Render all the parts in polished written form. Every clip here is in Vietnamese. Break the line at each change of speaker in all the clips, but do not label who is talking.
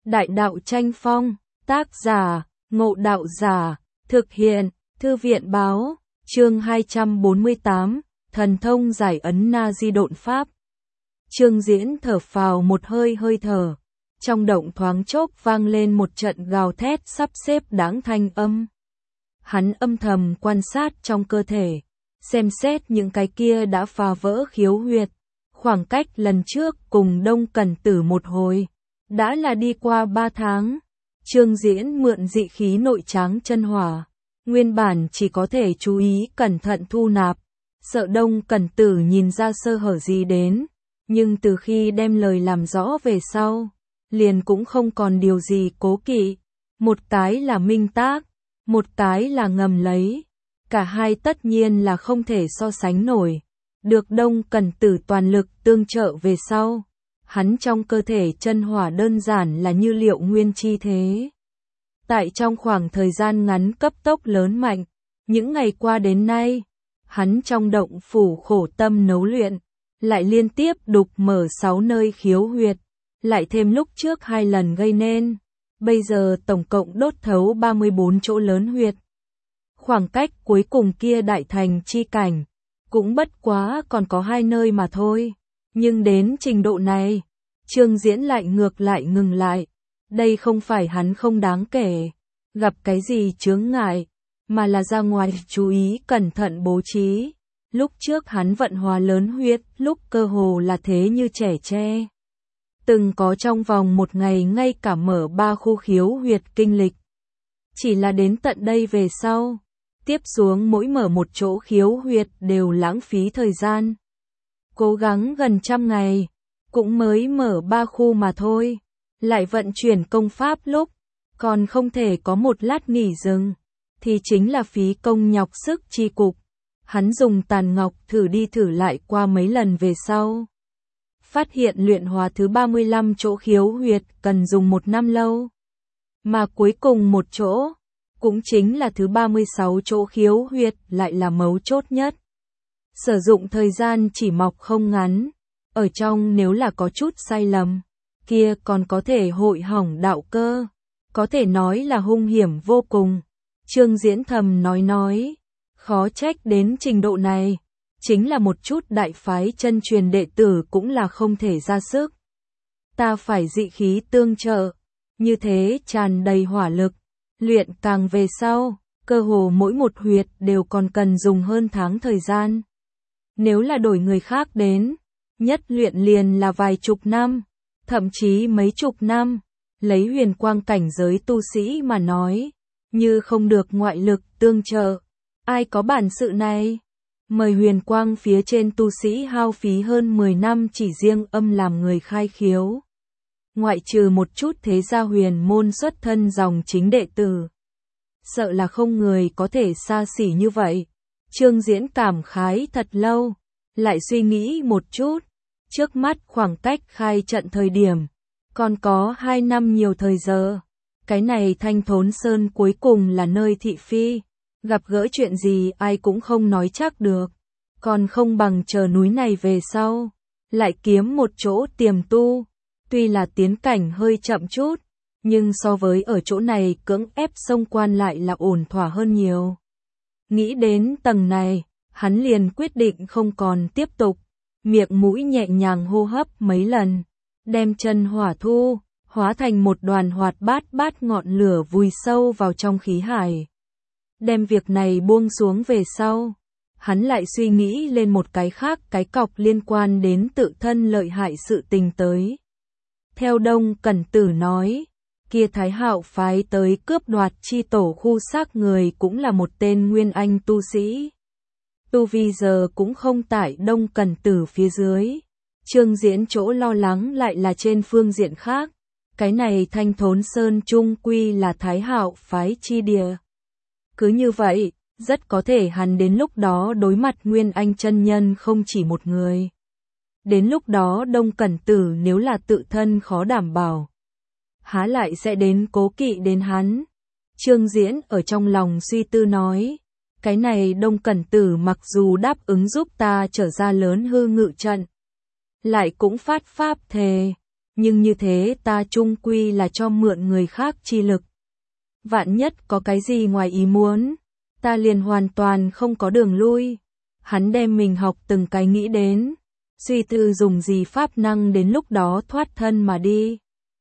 Đại đạo tranh phong, tác giả, Ngộ Đạo Giả, thực hiện, Thư viện báo, chương 248, thần thông giải ấn na di độn pháp. Trương Diễn thở phào một hơi thở, trong động thoáng chốc vang lên một trận gào thét sắp xếp đáng thanh âm. Hắn âm thầm quan sát trong cơ thể, xem xét những cái kia đã phá vỡ khiếu huyệt. Khoảng cách lần trước cùng Đông Cẩn Tử một hồi, đã là đi qua 3 tháng. Trương Diễn mượn dị khí nội tráng chân hỏa, nguyên bản chỉ có thể chú ý cẩn thận thu nạp, sợ Đông Cẩn Tử nhìn ra sơ hở gì đến, nhưng từ khi đem lời làm rõ về sau, liền cũng không còn điều gì cố kỵ. Một cái là minh tác, một cái là ngầm lấy, cả hai tất nhiên là không thể so sánh nổi. Được Đông Cẩn Tử toàn lực tương trợ về sau, hắn trong cơ thể chân hỏa đơn giản là như liệu nguyên chi thế. Tại trong khoảng thời gian ngắn cấp tốc lớn mạnh, những ngày qua đến nay, hắn trong động phủ khổ tâm nấu luyện, lại liên tiếp đục mở 6 nơi khiếu huyệt, lại thêm lúc trước 2 lần gây nên, bây giờ tổng cộng đốt thấu 34 chỗ lớn huyệt. Khoảng cách cuối cùng kia đại thành chi cảnh, cũng bất quá còn có 2 nơi mà thôi, nhưng đến trình độ này, Trương Diễn lại ngược lại ngừng lại. Đây không phải hắn không đáng kể, gặp cái gì chướng ngại, mà là ra ngoài chú ý cẩn thận bố trí. Lúc trước hắn vận hóa lớn huyết, lúc cơ hồ là thế như trẻ tre. Từng có trong vòng một ngày ngay cả mở 3 khu khiếu huyệt kinh lịch. Chỉ là đến tận đây về sau, tiếp xuống mỗi mở một chỗ khiếu huyệt đều lãng phí thời gian. Cố gắng gần 100 ngày, cũng mới mở 3 khu mà thôi. Lại vận chuyển công pháp lúc, còn không thể có một lát nghỉ dừng, thì chính là phí công nhọc sức chi cục. Hắn dùng tàn ngọc thử đi thử lại qua mấy lần về sau. Phát hiện luyện hóa thứ 35 chỗ khiếu huyệt cần dùng 1 năm lâu. Mà cuối cùng một chỗ, cũng chính là thứ 36 chỗ khiếu huyệt lại là mấu chốt nhất. Sử dụng thời gian chỉ mọc không ngắn, ở trong nếu là có chút sai lầm, kia còn có thể hội hỏng đạo cơ, có thể nói là hung hiểm vô cùng. Trương Diễn thầm nói, khó trách đến trình độ này, chính là một chút đại phái chân truyền đệ tử cũng là không thể ra sức. Ta phải dị khí tương trợ, như thế tràn đầy hỏa lực, luyện càng về sau, cơ hồ mỗi một huyệt đều còn cần dùng hơn tháng thời gian. Nếu là đổi người khác đến, nhất luyện liền là vài chục năm, thậm chí mấy chục năm. Lấy huyền quang cảnh giới tu sĩ mà nói, như không được ngoại lực tương trợ, ai có bản sự này? Mời huyền quang phía trên tu sĩ hao phí hơn 10 năm chỉ riêng âm làm người khai khiếu. Ngoại trừ một chút thế gia huyền môn xuất thân dòng chính đệ tử, sợ là không người có thể xa xỉ như vậy. Trương Diễn cảm khái thật lâu, lại suy nghĩ một chút, trước mắt khoảng cách khai trận thời điểm, còn có 2 năm nhiều thời giờ. Cái này Thanh Thốn Sơn cuối cùng là nơi thị phi, gặp gỡ chuyện gì ai cũng không nói chắc được, còn không bằng chờ núi này về sau, lại kiếm một chỗ tiềm tu. Tuy là tiến cảnh hơi chậm chút, nhưng so với ở chỗ này cưỡng ép xông quan lại là ổn thỏa hơn nhiều. Nghĩ đến tầng này, hắn liền quyết định không còn tiếp tục, miệng mũi nhẹ nhàng hô hấp mấy lần, đem chân hỏa thu, hóa thành một đoàn hoạt bát ngọn lửa vùi sâu vào trong khí hải. Đem việc này buông xuống về sau, hắn lại suy nghĩ lên một cái khác cái cọc liên quan đến tự thân lợi hại sự tình tới. Theo Đông Cẩn Tử nói, kia Thái Hạo phái tới cướp đoạt chi tổ khu xác người cũng là một tên nguyên anh tu sĩ. Tu vi giờ cũng không tại Đông Cẩn Tử phía dưới. Trương Diễn chỗ lo lắng lại là trên phương diện khác. Cái này Thanh Thốn Sơn chung quy là Thái Hạo phái chi địa. Cứ như vậy, rất có thể hắn đến lúc đó đối mặt nguyên anh chân nhân không chỉ một người. Đến lúc đó Đông Cẩn Tử nếu là tự thân khó đảm bảo, há lại sẽ đến cố kỵ đến hắn. Trương Diễn ở trong lòng suy tư nói, cái này Đông Cẩn Tử mặc dù đáp ứng giúp ta trở ra lớn hư ngự trận, lại cũng phát pháp thề, nhưng như thế ta chung quy là cho mượn người khác chi lực. Vạn nhất có cái gì ngoài ý muốn, ta liền hoàn toàn không có đường lui. Hắn đem mình học từng cái nghĩ đến, suy tư dùng gì pháp năng đến lúc đó thoát thân mà đi.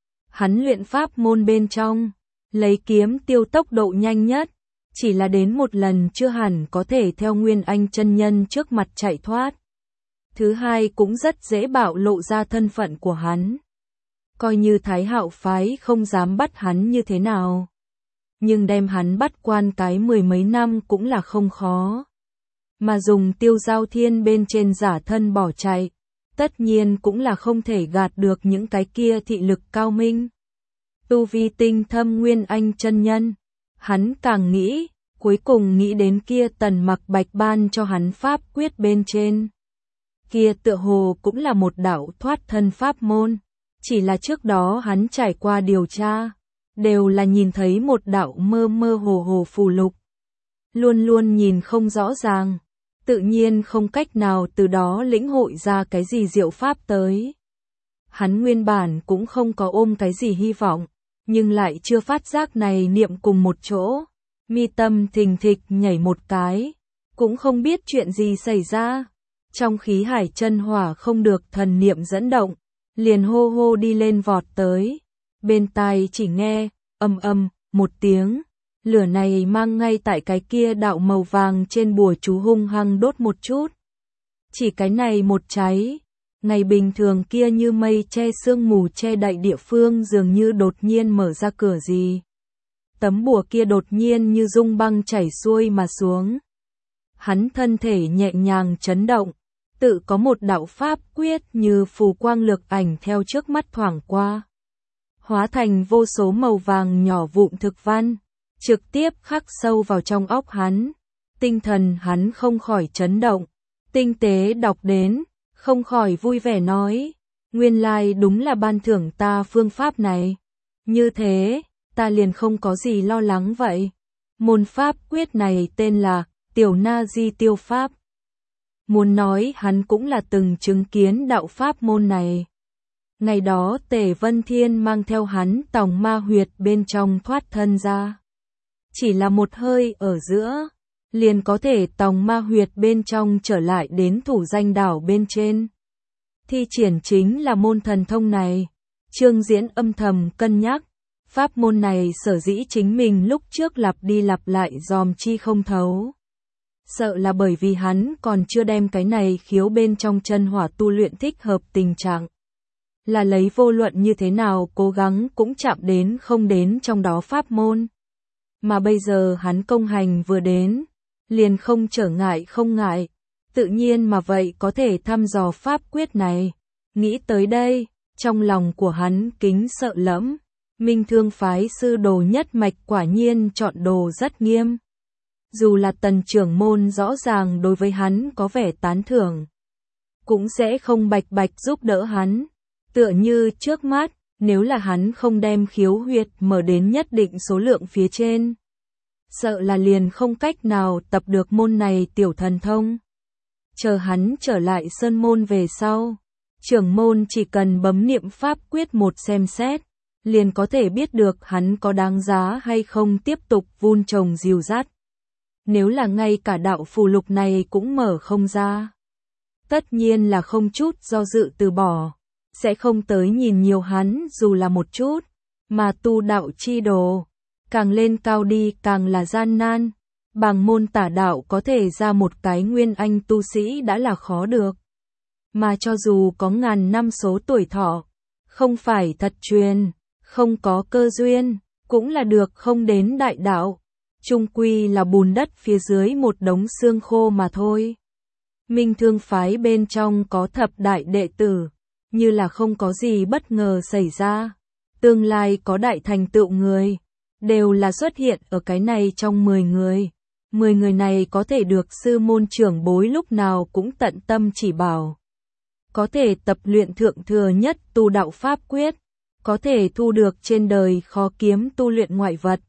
Hắn luyện pháp môn bên trong, lấy kiếm tiêu tốc độ nhanh nhất, chỉ là đến một lần chưa hẳn có thể theo Nguyên Anh chân nhân trước mặt chạy thoát. Thứ hai cũng rất dễ bạo lộ ra thân phận của hắn. Coi như Thái Hạo phái không dám bắt hắn như thế nào, nhưng đem hắn bắt quan cái 10 mấy năm cũng là không khó. Mà dùng Tiêu Giao Thiên bên trên giả thân bỏ chạy, tất nhiên cũng là không thể gạt được những cái kia thị lực cao minh. Tu vi tinh thâm Nguyên Anh chân nhân, hắn càng nghĩ, cuối cùng nghĩ đến kia Tần Mặc Bạch ban cho hắn pháp quyết bên trên. Kia tựa hồ cũng là một đạo thoát thân pháp môn, chỉ là trước đó hắn trải qua điều tra, đều là nhìn thấy một đạo mơ mơ hồ hồ phù lục. Luôn luôn nhìn không rõ ràng, tự nhiên không cách nào từ đó lĩnh hội ra cái gì diệu pháp tới. Hắn nguyên bản cũng không có ôm cái gì hy vọng, nhưng lại chưa phát giác này niệm cùng một chỗ, mi tâm thình thịch nhảy một cái, cũng không biết chuyện gì xảy ra. Trong khí hải chân hỏa không được thần niệm dẫn động, liền hô hô đi lên vọt tới. Bên tai chỉ nghe, ầm ầm, một tiếng, lửa này mang ngay tại cái kia đạo màu vàng trên bùa chú hung hăng đốt một chút. Chỉ cái này một cháy, ngày bình thường kia như mây che sương mù che đậy địa phương dường như đột nhiên mở ra cửa gì. Tấm bùa kia đột nhiên như dung băng chảy xuôi mà xuống. Hắn thân thể nhẹ nhàng chấn động, tự có một đạo pháp quyết như phù quang lược ảnh theo trước mắt thoảng qua. Hóa thành vô số màu vàng nhỏ vụn thực văn, trực tiếp khắc sâu vào trong óc hắn. Tinh thần hắn không khỏi chấn động, tinh tế đọc đến, không khỏi vui vẻ nói, nguyên lai đúng là ban thưởng ta phương pháp này. Như thế, ta liền không có gì lo lắng vậy. Môn pháp quyết này tên là Tiểu Na Di Tiêu Pháp. Muốn nói hắn cũng là từng chứng kiến đạo pháp môn này. Ngày đó Tề Vân Thiên mang theo hắn tòng ma huyệt bên trong thoát thân ra. Chỉ là một hơi ở giữa, liền có thể tòng ma huyệt bên trong trở lại đến thủ danh đảo bên trên. Thi triển chính là môn thần thông này. Trương Diễn âm thầm cân nhắc, pháp môn này sở dĩ chính mình lúc trước lặp đi lặp lại dòm chi không thấu. Sợ là bởi vì hắn còn chưa đem cái này khiếu bên trong chân hỏa tu luyện thích hợp tình trạng. Là lấy vô luận như thế nào cố gắng cũng chạm đến không đến trong đó pháp môn. Mà bây giờ hắn công hành vừa đến, liền không trở ngại không ngại, tự nhiên mà vậy có thể thăm dò pháp quyết này. Nghĩ tới đây, trong lòng của hắn kính sợ lẫm, Minh Thương phái sư đồ nhất mạch quả nhiên chọn đồ rất nghiêm. Dù là Tần trưởng môn rõ ràng đối với hắn có vẻ tán thưởng, cũng sẽ không bạch bạch giúp đỡ hắn. Tựa như trước mắt, nếu là hắn không đem khiếu huyệt mở đến nhất định số lượng phía trên, sợ là liền không cách nào tập được môn này tiểu thần thông. Chờ hắn trở lại sơn môn về sau, trưởng môn chỉ cần bấm niệm pháp quyết một xem xét, liền có thể biết được hắn có đáng giá hay không tiếp tục vun trồng dìu dắt. Nếu là ngay cả đạo phù lục này cũng mở không ra, tất nhiên là không chút do dự từ bỏ, sẽ không tới nhìn nhiều hắn dù là một chút, mà tu đạo chi đồ, càng lên cao đi càng là gian nan. Bằng môn tả đạo có thể ra một cái nguyên anh tu sĩ đã là khó được. Mà cho dù có ngàn năm số tuổi thọ, không phải thật truyền, không có cơ duyên, cũng là được không đến đại đạo. Chung quy là bùn đất phía dưới một đống xương khô mà thôi. Minh Thương phái bên trong có thập đại đệ tử, như là không có gì bất ngờ xảy ra. Tương lai có đại thành tựu người, đều là xuất hiện ở cái này trong 10 người. 10 người này có thể được sư môn trưởng bối lúc nào cũng tận tâm chỉ bảo. Có thể tập luyện thượng thừa nhất tu đạo pháp quyết, có thể thu được trên đời khó kiếm tu luyện ngoại vật,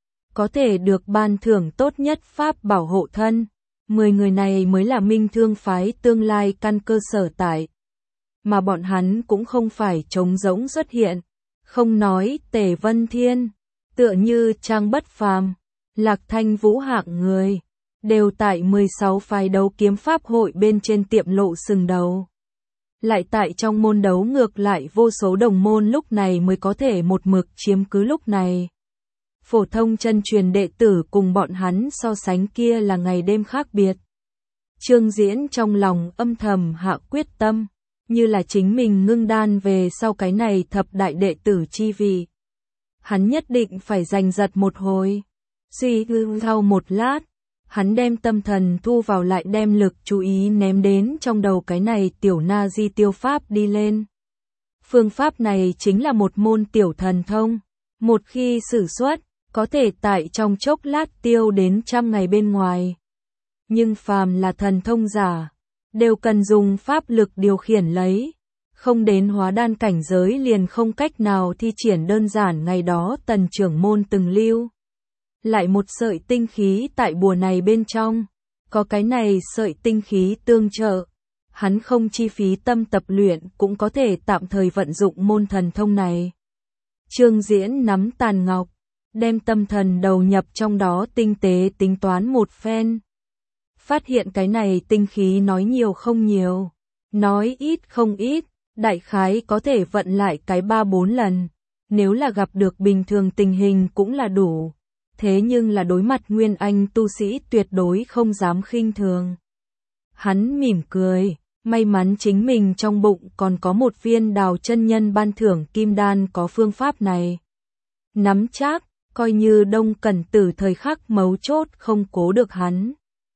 có thể được ban thưởng tốt nhất pháp bảo hộ thân. 10 người này mới là Minh Thương phái tương lai căn cơ sở tại. mà bọn hắn cũng không phải trống rỗng xuất hiện. Không nói Tề Vân Thiên, tựa như Trang Bất Phàm, Lạc Thanh Vũ hạng người, đều tại 16 phái đấu kiếm pháp hội bên trên tiệm lộ sừng đầu. Lại tại trong môn đấu ngược lại vô số đồng môn lúc này mới có thể một mực chiếm cứ lúc này. Phổ thông chân truyền đệ tử cùng bọn hắn so sánh kia là ngày đêm khác biệt. Trương Diễn trong lòng âm thầm hạ quyết tâm, như là chính mình ngưng đan về sau cái này thập đại đệ tử chi vị. Hắn nhất định phải giành giật một hồi. Suy tư sau một lát, hắn đem tâm thần thu vào lại đem lực chú ý ném đến trong đầu cái này tiểu na di tiêu pháp đi lên. Phương pháp này chính là một môn tiểu thần thông. Một khi sử xuất, có thể tại trong chốc lát tiêu đến 100 ngày bên ngoài. Nhưng phàm là thần thông giả, đều cần dùng pháp lực điều khiển lấy. Không đến hóa đan cảnh giới liền không cách nào thi triển đơn giản ngày đó tần trưởng môn từng lưu. Lại một sợi tinh khí tại bùa này bên trong, có cái này sợi tinh khí tương trợ. Hắn không chi phí tâm tập luyện cũng có thể tạm thời vận dụng môn thần thông này. Trương Diễn nắm tàn ngọc, đem tâm thần đầu nhập trong đó tinh tế tính toán một phen. Phát hiện cái này tinh khí nói nhiều không nhiều, nói ít không ít, đại khái có thể vận lại cái 3-4 lần. Nếu là gặp được bình thường tình hình cũng là đủ. Thế nhưng là đối mặt nguyên anh tu sĩ tuyệt đối không dám khinh thường. Hắn mỉm cười, may mắn chính mình trong bụng còn có một viên Đào chân nhân ban thưởng kim đan có phương pháp này. Nắm chắc, coi như Đông Cẩn Tử thời khắc mấu chốt không cố được hắn.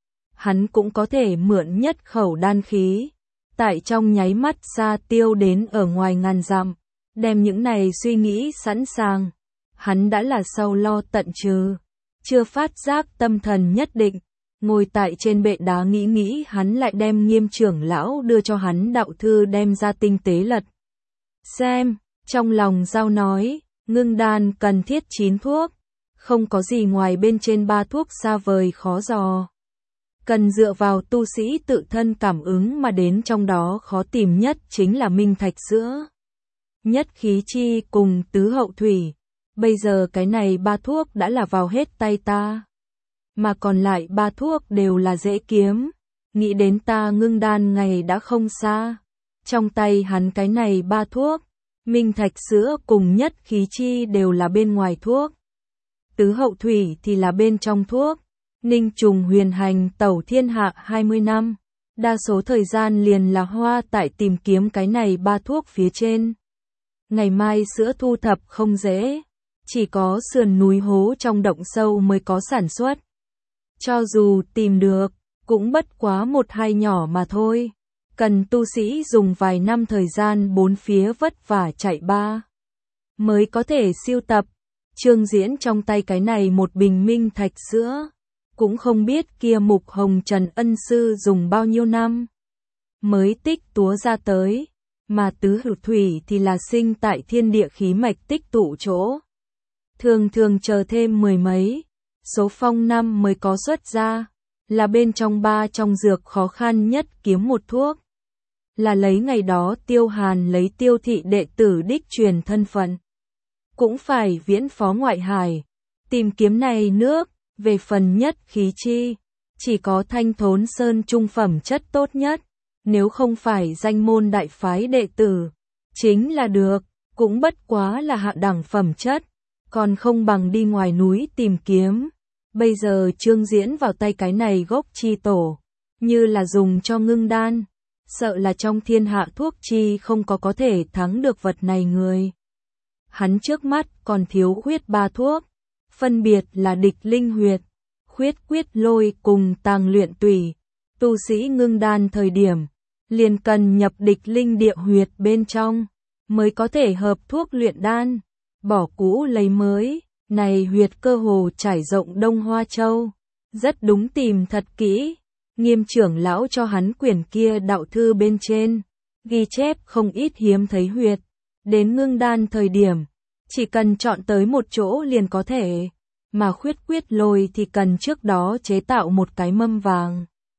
Hắn cũng có thể mượn nhất khẩu đan khí, tại trong nháy mắt xa tiêu đến ở ngoài ngàn dặm, đem những này suy nghĩ sẵn sàng. Hắn đã là sau lo tận trừ, chưa phát giác tâm thần nhất định, ngồi tại trên bệ đá nghĩ hắn lại đem Nghiêm trưởng lão đưa cho hắn đạo thư đem ra tinh tế lật. Xem, trong lòng giao nói, ngưng đan cần thiết 9 thuốc, không có gì ngoài bên trên 3 thuốc xa vời khó dò. Cần dựa vào tu sĩ tự thân cảm ứng mà đến trong đó khó tìm nhất chính là minh thạch sữa. Nhất khí chi cùng tứ hậu thủy. Bây giờ cái này 3 thuốc đã là vào hết tay ta. Mà còn lại 3 thuốc đều là dễ kiếm. Nghĩ đến ta ngưng đan ngày đã không xa. Trong tay hắn cái này 3 thuốc. Minh thạch sữa cùng nhất khí chi đều là bên ngoài thuốc. Tứ hậu thủy thì là bên trong thuốc. Ninh Trùng huyền hành tẩu thiên hạ 20 năm. Đa số thời gian liền là hoa tại tìm kiếm cái này 3 thuốc phía trên. Ngày mai sữa thu thập không dễ. Chỉ có sườn núi hố trong động sâu mới có sản xuất. Cho dù tìm được, cũng bất quá 1-2 nhỏ mà thôi. Cần tu sĩ dùng vài năm thời gian bốn phía vất vả chạy ba mới có thể siêu tập. Trương Diễn trong tay cái này một bình minh thạch sữa, cũng không biết kia Mục Hồng Trần ân sư dùng bao nhiêu năm mới tích túa ra tới, mà tứ hữu thủy thì là sinh tại thiên địa khí mạch tích tụ chỗ. Thường thường chờ thêm 10 mấy, số phong năm mới có xuất ra, là bên trong 3 trong dược khó khăn nhất kiếm một thuốc. Là lấy ngày đó Tiêu Hàn lấy Tiêu thị đệ tử đích truyền thân phận. Cũng phải viễn phó ngoại hải, tìm kiếm này nước, về phần nhất khí chi, chỉ có Thanh Thốn Sơn trung phẩm chất tốt nhất, nếu không phải danh môn đại phái đệ tử, chính là được, cũng bất quá là hạ đẳng phẩm chất, còn không bằng đi ngoài núi tìm kiếm. Bây giờ Trương Diễn vào tay cái này gốc chi tổ, như là dùng cho ngưng đan, sợ là trong thiên hạ thuốc chi không có thể thắng được vật này người. Hắn trước mắt còn thiếu khuyết 3 thuốc, phân biệt là địch linh huyệt, khuyết quyết lôi cùng tàng luyện tùy. Tu sĩ ngưng đan thời điểm, liền cần nhập địch linh địa huyệt bên trong, mới có thể hợp thuốc luyện đan, bỏ cũ lấy mới. Này huyệt cơ hồ trải rộng Đông Hoa Châu, rất đúng tìm thật kỹ. Nghiêm trưởng lão cho hắn quyển kia đạo thư bên trên, ghi chép không ít hiếm thấy huyệt. Đến ngưng đan thời điểm, chỉ cần chọn tới một chỗ liền có thể, mà khuyết quyết lôi thì cần trước đó chế tạo một cái mâm vàng.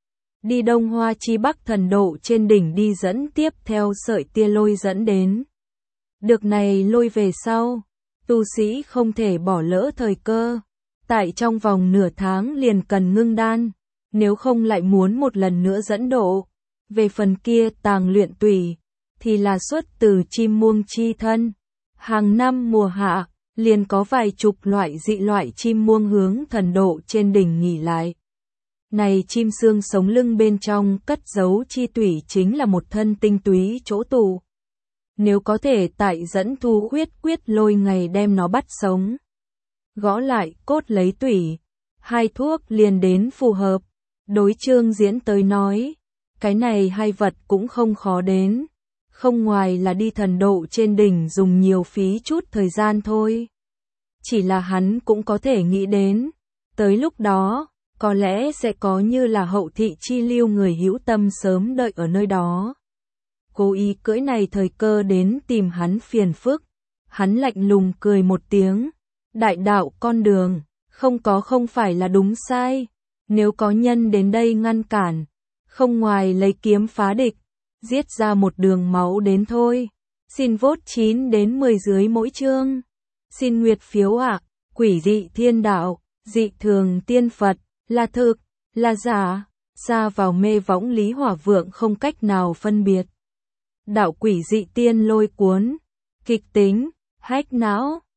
đi đông hoa chi bắc thần độ trên đỉnh đi dẫn tiếp theo sợi tia lôi dẫn đến. Được này lôi về sau, tu sĩ không thể bỏ lỡ thời cơ, tại trong vòng nửa tháng liền cần ngưng đan, nếu không lại muốn một lần nữa dẫn độ. Về phần kia tàng luyện tủy, thì là xuất từ chim muông chi thân. Hàng năm mùa hạ, liền có vài chục loại dị loại chim muông hướng thần độ trên đỉnh nghỉ lại. Này chim xương sống lưng bên trong cất giấu chi tủy chính là một thân tinh túy chỗ tù. Nếu có thể tại dẫn thu huyết quyết lôi ngày đem nó bắt sống, gõ lại cốt lấy tủy, hai thuốc liền đến phù hợp. Đối Trương Diễn tới nói, cái này hai vật cũng không khó đến, không ngoài là đi thần độ trên đỉnh dùng nhiều phí chút thời gian thôi. Chỉ là hắn cũng có thể nghĩ đến, tới lúc đó, có lẽ sẽ có như là hậu thị chi lưu người hữu tâm sớm đợi ở nơi đó. Cố ý cưỡi này thời cơ đến tìm hắn phiền phức, hắn lạnh lùng cười một tiếng, đại đạo con đường, không phải là đúng sai, nếu có nhân đến đây ngăn cản, không ngoài lấy kiếm phá địch, giết ra một đường máu đến thôi. Xin vote 9 đến 10 dưới mỗi chương. Xin nguyệt phiếu ạ. Quỷ dị thiên đạo, dị thường tiên Phật, là thực, là giả, xa vào mê võng Lý Hỏa Vượng không cách nào phân biệt. Đạo quỷ dị tiên lôi cuốn, kịch tính, hách não.